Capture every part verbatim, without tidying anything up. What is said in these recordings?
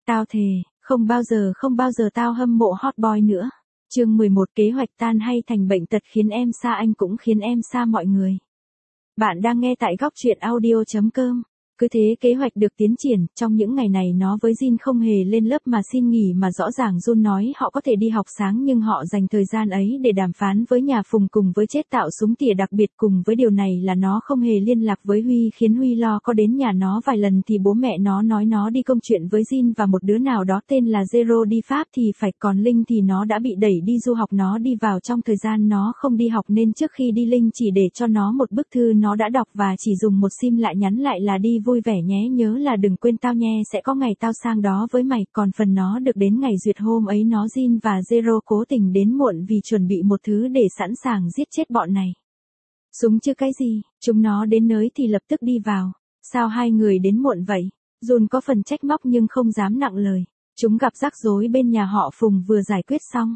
Tao thề, không bao giờ không bao giờ tao hâm mộ hot boy nữa. Chương mười một kế hoạch tan hay thành bệnh tật khiến em xa anh cũng khiến em xa mọi người. Bạn đang nghe tại góc truyện audio chấm com. Cứ thế kế hoạch được tiến triển, trong những ngày này nó với Jin không hề lên lớp mà xin nghỉ mà rõ ràng Jun nói họ có thể đi học sáng nhưng họ dành thời gian ấy để đàm phán với nhà Phùng cùng với chết tạo súng tỉa đặc biệt cùng với điều này là nó không hề liên lạc với Huy khiến Huy lo có đến nhà nó vài lần thì bố mẹ nó nói nó đi công chuyện với Jin và một đứa nào đó tên là Zero đi Pháp thì phải còn Linh thì nó đã bị đẩy đi du học nó đi vào trong thời gian nó không đi học nên trước khi đi Linh chỉ để cho nó một bức thư nó đã đọc và chỉ dùng một sim lại nhắn lại là đi vui vẻ nhé nhớ là đừng quên tao nhé sẽ có ngày tao sang đó với mày còn phần nó được đến ngày duyệt hôm ấy nó Jin và Zero cố tình đến muộn vì chuẩn bị một thứ để sẵn sàng giết chết bọn này. Súng chứ cái gì, chúng nó đến nơi thì lập tức đi vào. Sao hai người đến muộn vậy? Jun có phần trách móc nhưng không dám nặng lời. Chúng gặp rắc rối bên nhà họ Phùng vừa giải quyết xong.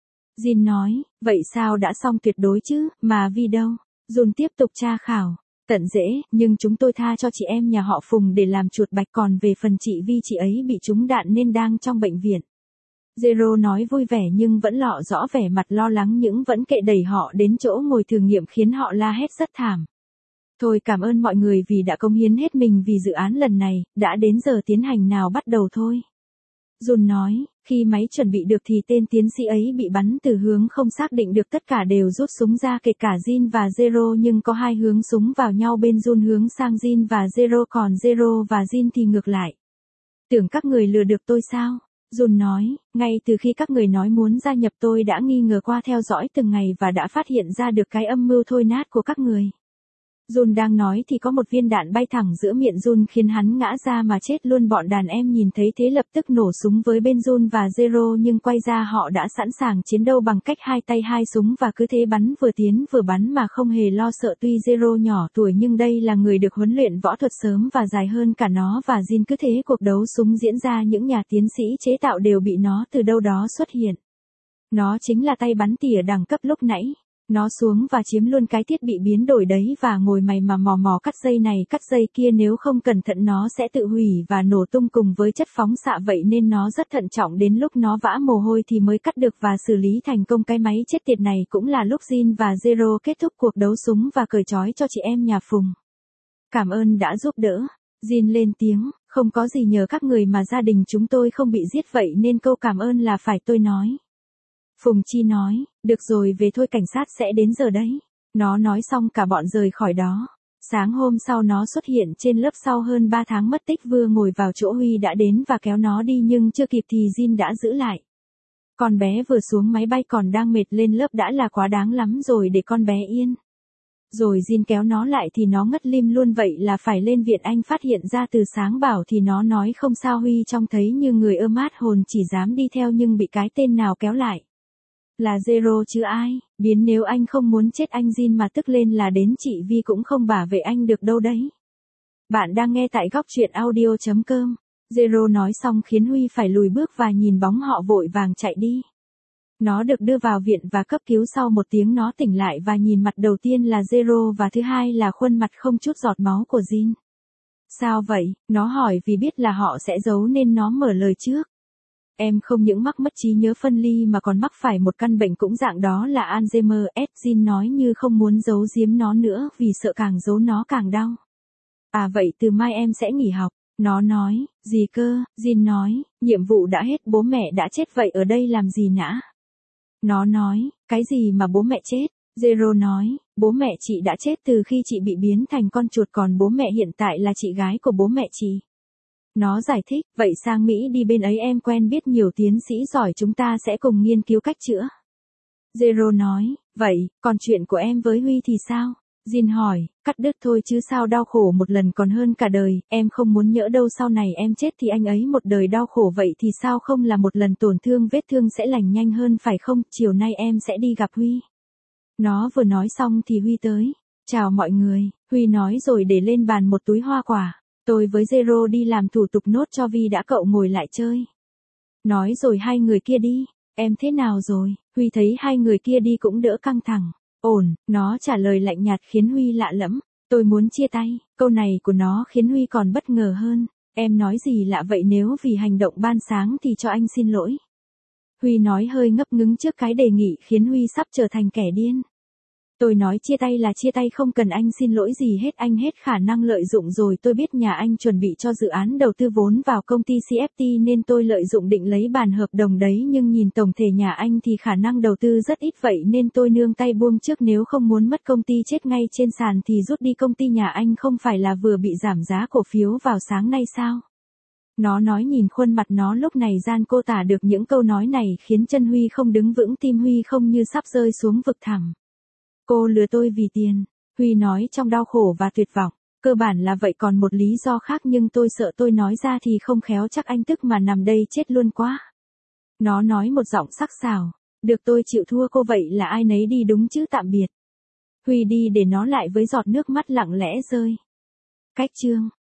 Jin nói, vậy sao đã xong tuyệt đối chứ, mà Vi đâu? Jun tiếp tục tra khảo. Tận dễ, nhưng chúng tôi tha cho chị em nhà họ Phùng để làm chuột bạch còn về phần chị Vi chị ấy bị trúng đạn nên đang trong bệnh viện. Zero nói vui vẻ nhưng vẫn lọ rõ vẻ mặt lo lắng nhưng vẫn kệ đẩy họ đến chỗ ngồi thử nghiệm khiến họ la hét rất thảm. Thôi cảm ơn mọi người vì đã cống hiến hết mình vì dự án lần này, đã đến giờ tiến hành nào bắt đầu thôi. Jun nói, khi máy chuẩn bị được thì tên tiến sĩ ấy bị bắn từ hướng không xác định được tất cả đều rút súng ra kể cả Jin và Zero nhưng có hai hướng súng vào nhau bên Jun hướng sang Jin và Zero còn Zero và Jin thì ngược lại. Tưởng các người lừa được tôi sao? Jun nói, ngay từ khi các người nói muốn gia nhập tôi đã nghi ngờ qua theo dõi từng ngày và đã phát hiện ra được cái âm mưu thôi nát của các người. Jun đang nói thì có một viên đạn bay thẳng giữa miệng Jun khiến hắn ngã ra mà chết luôn bọn đàn em nhìn thấy thế lập tức nổ súng với bên Jun và Zero nhưng quay ra họ đã sẵn sàng chiến đấu bằng cách hai tay hai súng và cứ thế bắn vừa tiến vừa bắn mà không hề lo sợ tuy Zero nhỏ tuổi nhưng đây là người được huấn luyện võ thuật sớm và dài hơn cả nó và Jin cứ thế cuộc đấu súng diễn ra những nhà tiến sĩ chế tạo đều bị nó từ đâu đó xuất hiện. Nó chính là tay bắn tỉa đẳng cấp lúc nãy. Nó xuống và chiếm luôn cái thiết bị biến đổi đấy và ngồi mày mà mò mò cắt dây này cắt dây kia nếu không cẩn thận nó sẽ tự hủy và nổ tung cùng với chất phóng xạ vậy nên nó rất thận trọng đến lúc nó vã mồ hôi thì mới cắt được và xử lý thành công cái máy chết tiệt này cũng là lúc Jin và Zero kết thúc cuộc đấu súng và cởi trói cho chị em nhà Phùng. Cảm ơn đã giúp đỡ. Jin lên tiếng, không có gì nhờ các người mà gia đình chúng tôi không bị giết vậy nên câu cảm ơn là phải tôi nói. Phùng Chi nói, được rồi về thôi cảnh sát sẽ đến giờ đấy. Nó nói xong cả bọn rời khỏi đó. Sáng hôm sau nó xuất hiện trên lớp sau hơn ba tháng mất tích vừa ngồi vào chỗ Huy đã đến và kéo nó đi nhưng chưa kịp thì Jin đã giữ lại. Con bé vừa xuống máy bay còn đang mệt lên lớp đã là quá đáng lắm rồi để con bé yên. Rồi Jin kéo nó lại thì nó ngất lim luôn vậy là phải lên viện anh phát hiện ra từ sáng bảo thì nó nói không sao Huy trông thấy như người ơ mát hồn chỉ dám đi theo nhưng bị cái tên nào kéo lại. Là Zero chứ ai, biến nếu anh không muốn chết anh Jin mà tức lên là đến chị Vi cũng không bảo vệ anh được đâu đấy. Bạn đang nghe tại góc truyện audio chấm com. Zero nói xong khiến Huy phải lùi bước và nhìn bóng họ vội vàng chạy đi. Nó được đưa vào viện và cấp cứu sau một tiếng nó tỉnh lại và nhìn mặt đầu tiên là Zero và thứ hai là khuôn mặt không chút giọt máu của Jin. Sao vậy? Nó hỏi vì biết là họ sẽ giấu nên nó mở lời trước. Em không những mắc mất trí nhớ phân ly mà còn mắc phải một căn bệnh cũng dạng đó là Alzheimer. Jin nói như không muốn giấu giếm nó nữa vì sợ càng giấu nó càng đau. À vậy từ mai em sẽ nghỉ học. Nó nói, gì cơ? Jin nói, nhiệm vụ đã hết bố mẹ đã chết vậy ở đây làm gì nã? Nó nói, cái gì mà bố mẹ chết? Zero nói, bố mẹ chị đã chết từ khi chị bị biến thành con chuột còn bố mẹ hiện tại là chị gái của bố mẹ chị. Nó giải thích, vậy sang Mỹ đi bên ấy em quen biết nhiều tiến sĩ giỏi chúng ta sẽ cùng nghiên cứu cách chữa. Zero nói, vậy, còn chuyện của em với Huy thì sao? Jin hỏi, cắt đứt thôi chứ sao đau khổ một lần còn hơn cả đời, em không muốn nhỡ đâu sau này em chết thì anh ấy một đời đau khổ vậy thì sao không là một lần tổn thương vết thương sẽ lành nhanh hơn phải không, chiều nay em sẽ đi gặp Huy. Nó vừa nói xong thì Huy tới, chào mọi người, Huy nói rồi để lên bàn một túi hoa quả. Tôi với Zero đi làm thủ tục nốt cho Vi đã cậu ngồi lại chơi. Nói rồi hai người kia đi, em thế nào rồi? Huy thấy hai người kia đi cũng đỡ căng thẳng. Ổn, nó trả lời lạnh nhạt khiến Huy lạ lẫm. Tôi muốn chia tay, câu này của nó khiến Huy còn bất ngờ hơn. Em nói gì lạ vậy, nếu vì hành động ban sáng thì cho anh xin lỗi. Huy nói hơi ngấp ngứng trước cái đề nghị khiến Huy sắp trở thành kẻ điên. Tôi nói chia tay là chia tay, không cần anh xin lỗi gì hết, anh hết khả năng lợi dụng rồi. Tôi biết nhà anh chuẩn bị cho dự án đầu tư vốn vào công ty xê ép tê nên tôi lợi dụng định lấy bản hợp đồng đấy, nhưng nhìn tổng thể nhà anh thì khả năng đầu tư rất ít, vậy nên tôi nương tay buông trước, nếu không muốn mất công ty chết ngay trên sàn thì rút đi. Công ty nhà anh không phải là vừa bị giảm giá cổ phiếu vào sáng nay sao? Nó nói nhìn khuôn mặt nó lúc này gian cô tả được những câu nói này khiến chân Huy không đứng vững, tim Huy không như sắp rơi xuống vực thẳm. Cô lừa tôi vì tiền, Huy nói trong đau khổ và tuyệt vọng. Cơ bản là vậy, còn một lý do khác nhưng tôi sợ tôi nói ra thì không khéo chắc anh tức mà nằm đây chết luôn quá. Nó nói một giọng sắc sảo. Được, tôi chịu thua cô, vậy là ai nấy đi đúng chứ, tạm biệt. Huy đi để nó lại với giọt nước mắt lặng lẽ rơi. Cách chương